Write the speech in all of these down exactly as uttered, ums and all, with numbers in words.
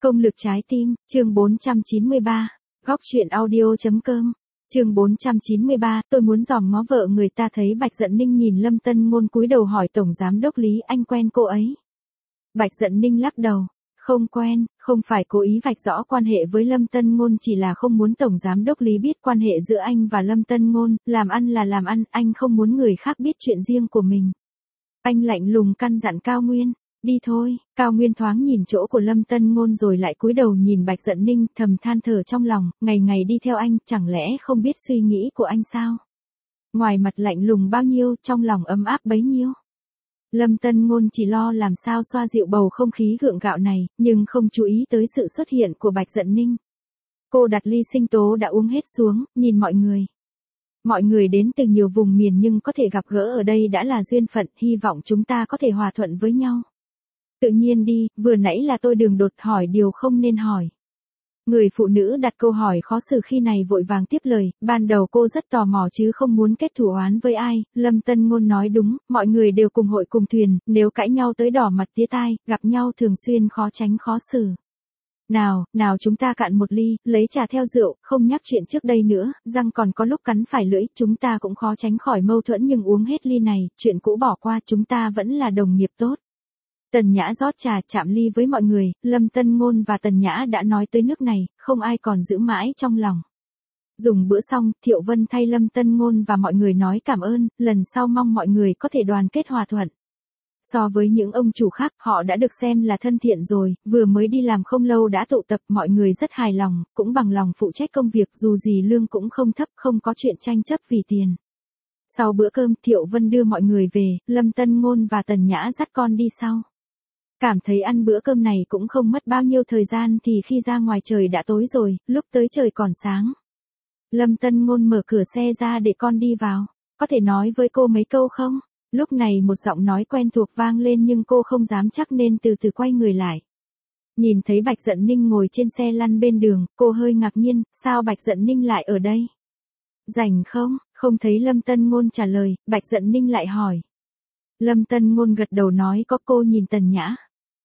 Công lực trái tim, chương bốn trăm chín mươi ba, góc truyện audio.com, chương bốn trăm chín mươi ba, tôi muốn dòm ngó vợ người ta thấy Bạch Dận Ninh nhìn Lâm Tân Ngôn cúi đầu hỏi Tổng Giám Đốc Lý anh quen cô ấy. Bạch Dận Ninh lắc đầu, không quen, không phải cố ý vạch rõ quan hệ với Lâm Tân Ngôn, chỉ là không muốn Tổng Giám Đốc Lý biết quan hệ giữa anh và Lâm Tân Ngôn, làm ăn là làm ăn, anh không muốn người khác biết chuyện riêng của mình. Anh lạnh lùng căn dặn Cao Nguyên. Đi thôi. Cao Nguyên thoáng nhìn chỗ của Lâm Tân Ngôn rồi lại cúi đầu nhìn Bạch Dận Ninh, thầm than thở trong lòng, ngày ngày đi theo anh, chẳng lẽ không biết suy nghĩ của anh sao? Ngoài mặt lạnh lùng bao nhiêu, trong lòng ấm áp bấy nhiêu. Lâm Tân Ngôn chỉ lo làm sao xoa dịu bầu không khí gượng gạo này, nhưng không chú ý tới sự xuất hiện của Bạch Dận Ninh. Cô đặt ly sinh tố đã uống hết xuống, nhìn mọi người. Mọi người đến từ nhiều vùng miền nhưng có thể gặp gỡ ở đây đã là duyên phận, hy vọng chúng ta có thể hòa thuận với nhau. Tự nhiên đi, vừa nãy là tôi đường đột hỏi điều không nên hỏi. Người phụ nữ đặt câu hỏi khó xử khi này vội vàng tiếp lời, ban đầu cô rất tò mò chứ không muốn kết thù oán với ai. Lâm Tân Ngôn nói đúng, mọi người đều cùng hội cùng thuyền, nếu cãi nhau tới đỏ mặt tía tai, gặp nhau thường xuyên khó tránh khó xử. Nào, nào chúng ta cạn một ly, lấy trà theo rượu, không nhắc chuyện trước đây nữa, răng còn có lúc cắn phải lưỡi, chúng ta cũng khó tránh khỏi mâu thuẫn nhưng uống hết ly này, chuyện cũ bỏ qua, chúng ta vẫn là đồng nghiệp tốt. Tần Nhã rót trà chạm ly với mọi người, Lâm Tân Ngôn và Tần Nhã đã nói tới nước này, không ai còn giữ mãi trong lòng. Dùng bữa xong, Thiệu Vân thay Lâm Tân Ngôn và mọi người nói cảm ơn, lần sau mong mọi người có thể đoàn kết hòa thuận. So với những ông chủ khác, họ đã được xem là thân thiện rồi, vừa mới đi làm không lâu đã tụ tập, mọi người rất hài lòng, cũng bằng lòng phụ trách công việc, dù gì lương cũng không thấp, không có chuyện tranh chấp vì tiền. Sau bữa cơm, Thiệu Vân đưa mọi người về, Lâm Tân Ngôn và Tần Nhã dắt con đi sau. Cảm thấy ăn bữa cơm này cũng không mất bao nhiêu thời gian thì khi ra ngoài trời đã tối rồi, lúc tới trời còn sáng. Lâm Tân Ngôn mở cửa xe ra để con đi vào. Có thể nói với cô mấy câu không? Lúc này một giọng nói quen thuộc vang lên nhưng cô không dám chắc nên từ từ quay người lại. Nhìn thấy Bạch Dận Ninh ngồi trên xe lăn bên đường, cô hơi ngạc nhiên, sao Bạch Dận Ninh lại ở đây? Rảnh không? Không thấy Lâm Tân Ngôn trả lời, Bạch Dận Ninh lại hỏi. Lâm Tân Ngôn gật đầu nói có. Cô nhìn Tần Nhã.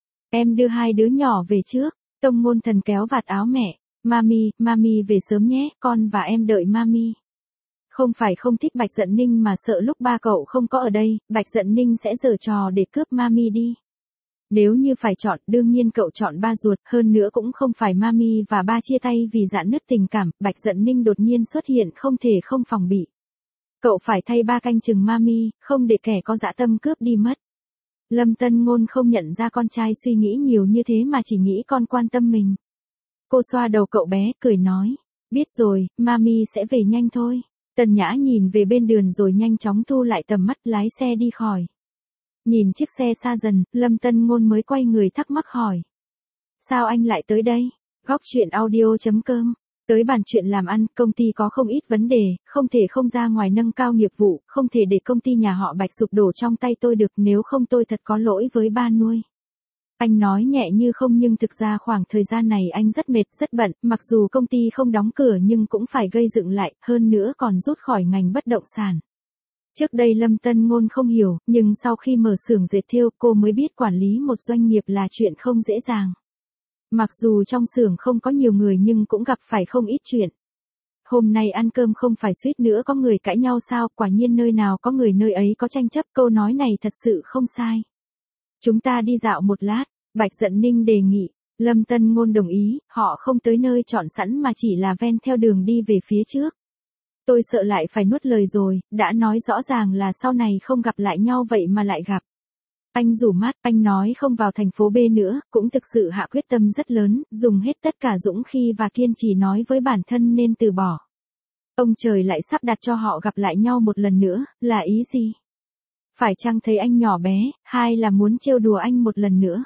Em đưa hai đứa nhỏ về trước. Tông Ngôn Thần kéo vạt áo mẹ. Mami, mami về sớm nhé, con và em đợi mami. Không phải không thích Bạch Dận Ninh mà sợ lúc ba cậu không có ở đây, Bạch Dận Ninh sẽ giở trò để cướp mami đi. Nếu như phải chọn, đương nhiên cậu chọn ba ruột, hơn nữa cũng không phải mami và ba chia tay vì rạn nứt tình cảm, Bạch Dận Ninh đột nhiên xuất hiện không thể không phòng bị. Cậu phải thay ba canh chừng mami, không để kẻ có dã tâm cướp đi mất. Lâm Tân Ngôn không nhận ra con trai suy nghĩ nhiều như thế mà chỉ nghĩ con quan tâm mình. Cô xoa đầu cậu bé, cười nói, biết rồi, mami sẽ về nhanh thôi. Tần Nhã nhìn về bên đường rồi nhanh chóng thu lại tầm mắt lái xe đi khỏi. Nhìn chiếc xe xa dần, Lâm Tân Ngôn mới quay người thắc mắc hỏi. Sao anh lại tới đây? Góc truyện audio.com. Tới bàn chuyện làm ăn, công ty có không ít vấn đề, không thể không ra ngoài nâng cao nghiệp vụ, không thể để công ty nhà họ Bạch sụp đổ trong tay tôi được, nếu không tôi thật có lỗi với ba nuôi. Anh nói nhẹ như không nhưng thực ra khoảng thời gian này anh rất mệt, rất bận, mặc dù công ty không đóng cửa nhưng cũng phải gây dựng lại, hơn nữa còn rút khỏi ngành bất động sản. Trước đây Lâm Tân Ngôn không hiểu, nhưng sau khi mở xưởng dệt thêu cô mới biết quản lý một doanh nghiệp là chuyện không dễ dàng. Mặc dù trong xưởng không có nhiều người nhưng cũng gặp phải không ít chuyện. Hôm nay ăn cơm không phải suýt nữa có người cãi nhau sao, quả nhiên nơi nào có người nơi ấy có tranh chấp, câu nói này thật sự không sai. Chúng ta đi dạo một lát, Bạch Dận Ninh đề nghị, Lâm Tân Ngôn đồng ý, họ không tới nơi chọn sẵn mà chỉ là ven theo đường đi về phía trước. Tôi sợ lại phải nuốt lời rồi, đã nói rõ ràng là sau này không gặp lại nhau vậy mà lại gặp. Anh rủ mắt, anh nói không vào thành phố B nữa, cũng thực sự hạ quyết tâm rất lớn, dùng hết tất cả dũng khí và kiên trì nói với bản thân nên từ bỏ. Ông trời lại sắp đặt cho họ gặp lại nhau một lần nữa, là ý gì? Phải chăng thấy anh nhỏ bé, hay là muốn trêu đùa anh một lần nữa?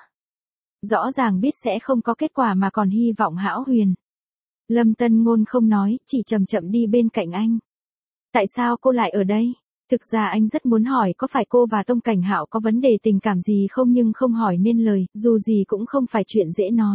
Rõ ràng biết sẽ không có kết quả mà còn hy vọng hão huyền. Lâm Tân Ngôn không nói, chỉ chậm chậm đi bên cạnh anh. Tại sao cô lại ở đây? Thực ra anh rất muốn hỏi có phải cô và Tông Cảnh Hạo có vấn đề tình cảm gì không nhưng không hỏi nên lời, dù gì cũng không phải chuyện dễ nói.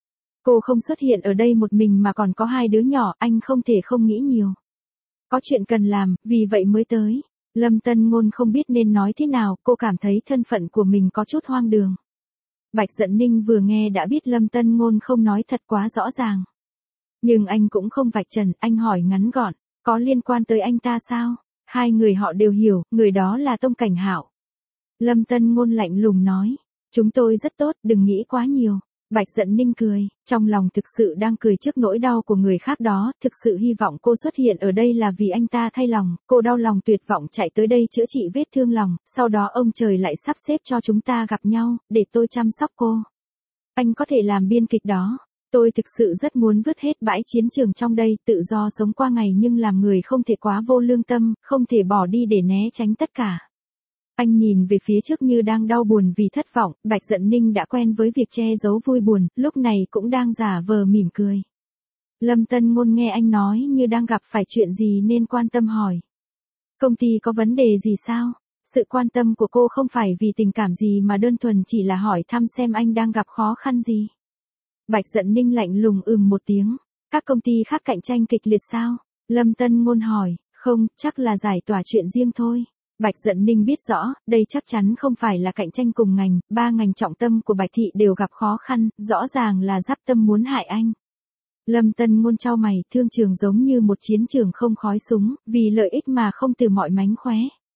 Cô không xuất hiện ở đây một mình mà còn có hai đứa nhỏ, anh không thể không nghĩ nhiều. Có chuyện cần làm, vì vậy mới tới. Lâm Tân Ngôn không biết nên nói thế nào, cô cảm thấy thân phận của mình có chút hoang đường. Bạch Dận Ninh vừa nghe đã biết Lâm Tân Ngôn không nói thật quá rõ ràng. Nhưng anh cũng không vạch trần, anh hỏi ngắn gọn, có liên quan tới anh ta sao? Hai người họ đều hiểu, người đó là Tông Cảnh Hạo. Lâm Tân Ngôn lạnh lùng nói, chúng tôi rất tốt, đừng nghĩ quá nhiều. Bạch Dận Ninh cười, trong lòng thực sự đang cười trước nỗi đau của người khác đó, thực sự hy vọng cô xuất hiện ở đây là vì anh ta thay lòng, cô đau lòng tuyệt vọng chạy tới đây chữa trị vết thương lòng, sau đó ông trời lại sắp xếp cho chúng ta gặp nhau, để tôi chăm sóc cô. Anh có thể làm biên kịch đó. Tôi thực sự rất muốn vứt hết bãi chiến trường trong đây, tự do sống qua ngày nhưng làm người không thể quá vô lương tâm, không thể bỏ đi để né tránh tất cả. Anh nhìn về phía trước như đang đau buồn vì thất vọng, Bạch Dận Ninh đã quen với việc che giấu vui buồn, lúc này cũng đang giả vờ mỉm cười. Lâm Tân Ngôn nghe anh nói như đang gặp phải chuyện gì nên quan tâm hỏi. Công ty có vấn đề gì sao? Sự quan tâm của cô không phải vì tình cảm gì mà đơn thuần chỉ là hỏi thăm xem anh đang gặp khó khăn gì. Bạch Dận Ninh lạnh lùng ừm một tiếng. Các công ty khác cạnh tranh kịch liệt sao? Lâm Tân Ngôn hỏi. Không, chắc là giải tỏa chuyện riêng thôi. Bạch Dận Ninh biết rõ, đây chắc chắn không phải là cạnh tranh cùng ngành, ba ngành trọng tâm của Bạch Thị đều gặp khó khăn, rõ ràng là Giáp Tâm muốn hại anh. Lâm Tân Ngôn chau mày, thương trường giống như một chiến trường không khói súng, vì lợi ích mà không từ mọi mánh khóe.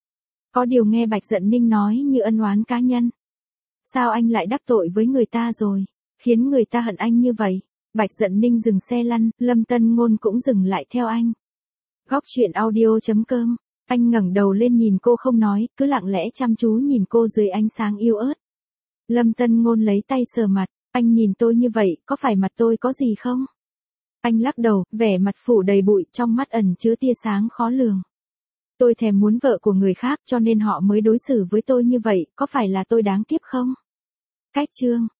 Có điều nghe Bạch Dận Ninh nói như ân oán cá nhân. Sao anh lại đắc tội với người ta rồi, khiến người ta hận anh như vậy? Bạch Dận Ninh dừng xe lăn, Lâm Tân Ngôn cũng dừng lại theo anh. Góc truyện audio chấm com. Anh ngẩng đầu lên nhìn cô không nói, cứ lặng lẽ chăm chú nhìn cô dưới ánh sáng yêu ớt. Lâm Tân Ngôn lấy tay sờ mặt, anh nhìn tôi như vậy, có phải mặt tôi có gì không? Anh lắc đầu, vẻ mặt phủ đầy bụi, trong mắt ẩn chứa tia sáng khó lường. Tôi thèm muốn vợ của người khác cho nên họ mới đối xử với tôi như vậy, có phải là tôi đáng kiếp không? Cách chương